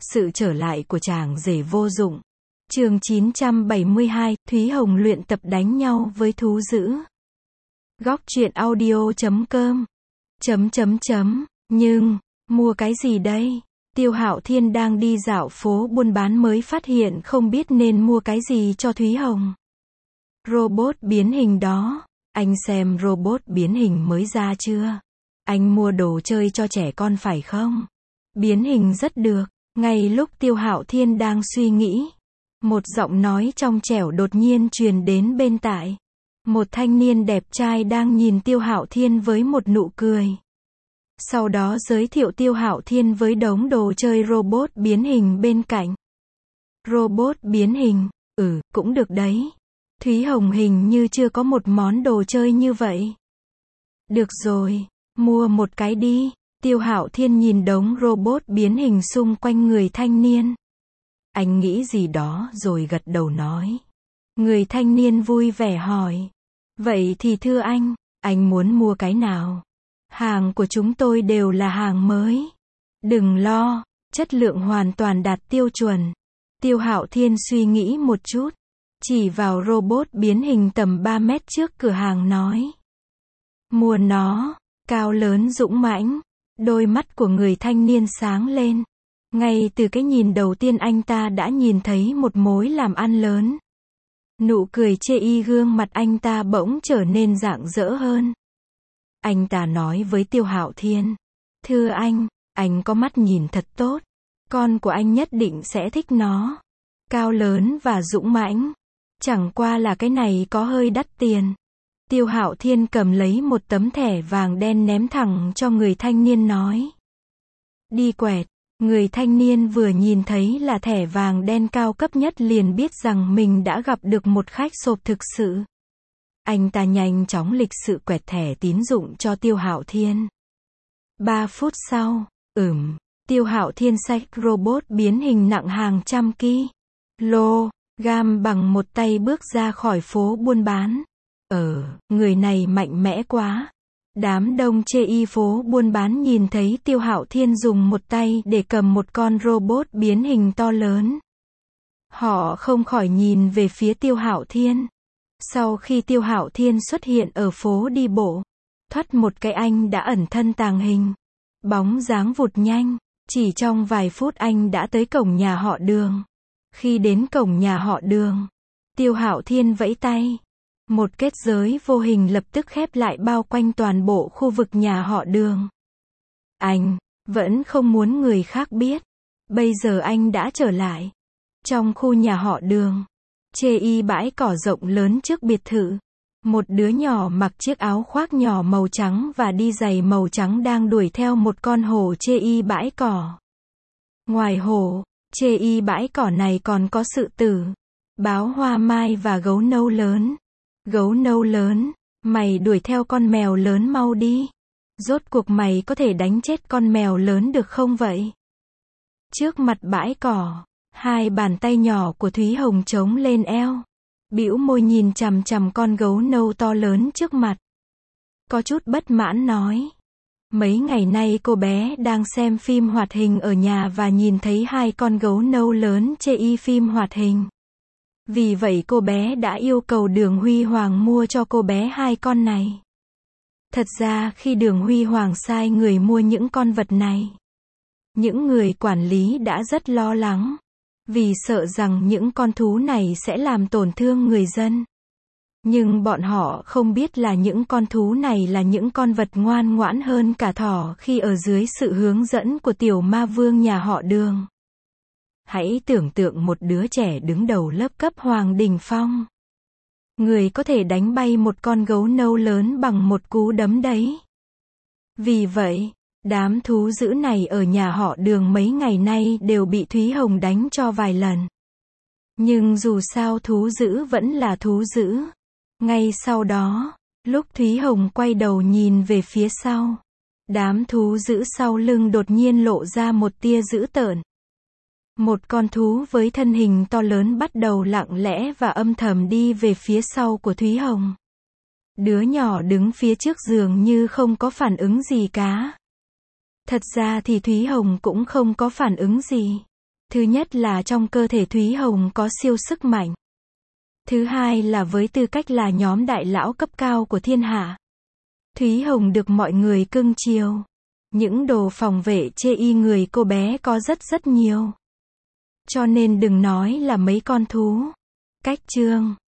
Sự trở lại của chàng rể vô dụng. Chương 972, Thúy Hồng luyện tập đánh nhau với thú dữ. Góc truyện audio.com. Nhưng, mua cái gì đây? Tiêu Hạo Thiên đang đi dạo phố buôn bán mới phát hiện không biết nên mua cái gì cho Thúy Hồng. Robot biến hình đó. Anh xem robot biến hình mới ra chưa? Anh mua đồ chơi cho trẻ con phải không? Biến hình rất được. Ngay lúc Tiêu Hạo Thiên đang suy nghĩ, một giọng nói trong trẻo đột nhiên truyền đến bên tai. Một thanh niên đẹp trai đang nhìn Tiêu Hạo Thiên với một nụ cười. Sau đó giới thiệu Tiêu Hạo Thiên với đống đồ chơi robot biến hình bên cạnh. Robot biến hình, cũng được đấy. Thúy Hồng hình như chưa có một món đồ chơi như vậy. Được rồi, mua một cái đi. Tiêu Hạo Thiên nhìn đống robot biến hình xung quanh người thanh niên. Anh nghĩ gì đó rồi gật đầu nói. Người thanh niên vui vẻ hỏi. Vậy thì thưa anh muốn mua cái nào? Hàng của chúng tôi đều là hàng mới. Đừng lo, chất lượng hoàn toàn đạt tiêu chuẩn. Tiêu Hạo Thiên suy nghĩ một chút, chỉ vào robot biến hình tầm 3 mét trước cửa hàng nói. Mua nó, cao lớn dũng mãnh. Đôi mắt của người thanh niên sáng lên. Ngay từ cái nhìn đầu tiên anh ta đã nhìn thấy một mối làm ăn lớn. Nụ cười chê y gương mặt anh ta bỗng trở nên rạng rỡ hơn. Anh ta nói với Tiêu Hạo Thiên. Thưa anh có mắt nhìn thật tốt. Con của anh nhất định sẽ thích nó. Cao lớn và dũng mãnh. Chẳng qua là cái này có hơi đắt tiền. Tiêu Hạo Thiên cầm lấy một tấm thẻ vàng đen ném thẳng cho người thanh niên nói. Đi quẹt. Người thanh niên vừa nhìn thấy là thẻ vàng đen cao cấp nhất liền biết rằng mình đã gặp được một khách sộp thực sự. Anh ta nhanh chóng lịch sự quẹt thẻ tín dụng cho Tiêu Hạo Thiên. 3 phút sau, Tiêu Hạo Thiên xách robot biến hình nặng hàng trăm kg bằng một tay bước ra khỏi phố buôn bán. Người này mạnh mẽ quá. Đám đông chê y phố buôn bán nhìn thấy Tiêu Hạo Thiên dùng một tay để cầm một con robot biến hình to lớn. Họ không khỏi nhìn về phía Tiêu Hạo Thiên. Sau khi Tiêu Hạo Thiên xuất hiện ở phố đi bộ, thoắt một cái anh đã ẩn thân tàng hình. Bóng dáng vụt nhanh, chỉ trong vài phút anh đã tới cổng nhà họ Đường. Khi đến cổng nhà họ Đường, Tiêu Hạo Thiên vẫy tay. Một kết giới vô hình lập tức khép lại bao quanh toàn bộ khu vực nhà họ Đường. Anh vẫn không muốn người khác biết. Bây giờ anh đã trở lại. Trong khu nhà họ Đường, chê y bãi cỏ rộng lớn trước biệt thự. Một đứa nhỏ mặc chiếc áo khoác nhỏ màu trắng và đi giày màu trắng đang đuổi theo một con hổ chê y bãi cỏ. Ngoài hổ, chê y bãi cỏ này còn có sự tử, báo hoa mai và gấu nâu lớn. Gấu nâu lớn, mày đuổi theo con mèo lớn mau đi. Rốt cuộc mày có thể đánh chết con mèo lớn được không vậy? Trước mặt bãi cỏ, hai bàn tay nhỏ của Thúy Hồng chống lên eo. Bĩu môi nhìn chằm chằm con gấu nâu to lớn trước mặt. Có chút bất mãn nói. Mấy ngày nay cô bé đang xem phim hoạt hình ở nhà và nhìn thấy hai con gấu nâu lớn chê y phim hoạt hình. Vì vậy cô bé đã yêu cầu Đường Huy Hoàng mua cho cô bé hai con này. Thật ra khi Đường Huy Hoàng sai người mua những con vật này, những người quản lý đã rất lo lắng. Vì sợ rằng những con thú này sẽ làm tổn thương người dân. Nhưng bọn họ không biết là những con thú này là những con vật ngoan ngoãn hơn cả thỏ khi ở dưới sự hướng dẫn của tiểu ma vương nhà họ Đường. Hãy tưởng tượng một đứa trẻ đứng đầu lớp cấp Hoàng Đình Phong. Người có thể đánh bay một con gấu nâu lớn bằng một cú đấm đấy. Vì vậy, đám thú dữ này ở nhà họ Đường mấy ngày nay đều bị Thúy Hồng đánh cho vài lần. Nhưng dù sao thú dữ vẫn là thú dữ. Ngay sau đó, lúc Thúy Hồng quay đầu nhìn về phía sau, đám thú dữ sau lưng đột nhiên lộ ra một tia dữ tợn. Một con thú với thân hình to lớn bắt đầu lặng lẽ và âm thầm đi về phía sau của Thúy Hồng. Đứa nhỏ đứng phía trước dường như không có phản ứng gì cả. Thật ra thì Thúy Hồng cũng không có phản ứng gì. Thứ nhất là trong cơ thể Thúy Hồng có siêu sức mạnh. Thứ hai là với tư cách là nhóm đại lão cấp cao của thiên hạ. Thúy Hồng được mọi người cưng chiều. Những đồ phòng vệ chê y người cô bé có rất nhiều. Cho nên đừng nói là mấy con thú. Cách chương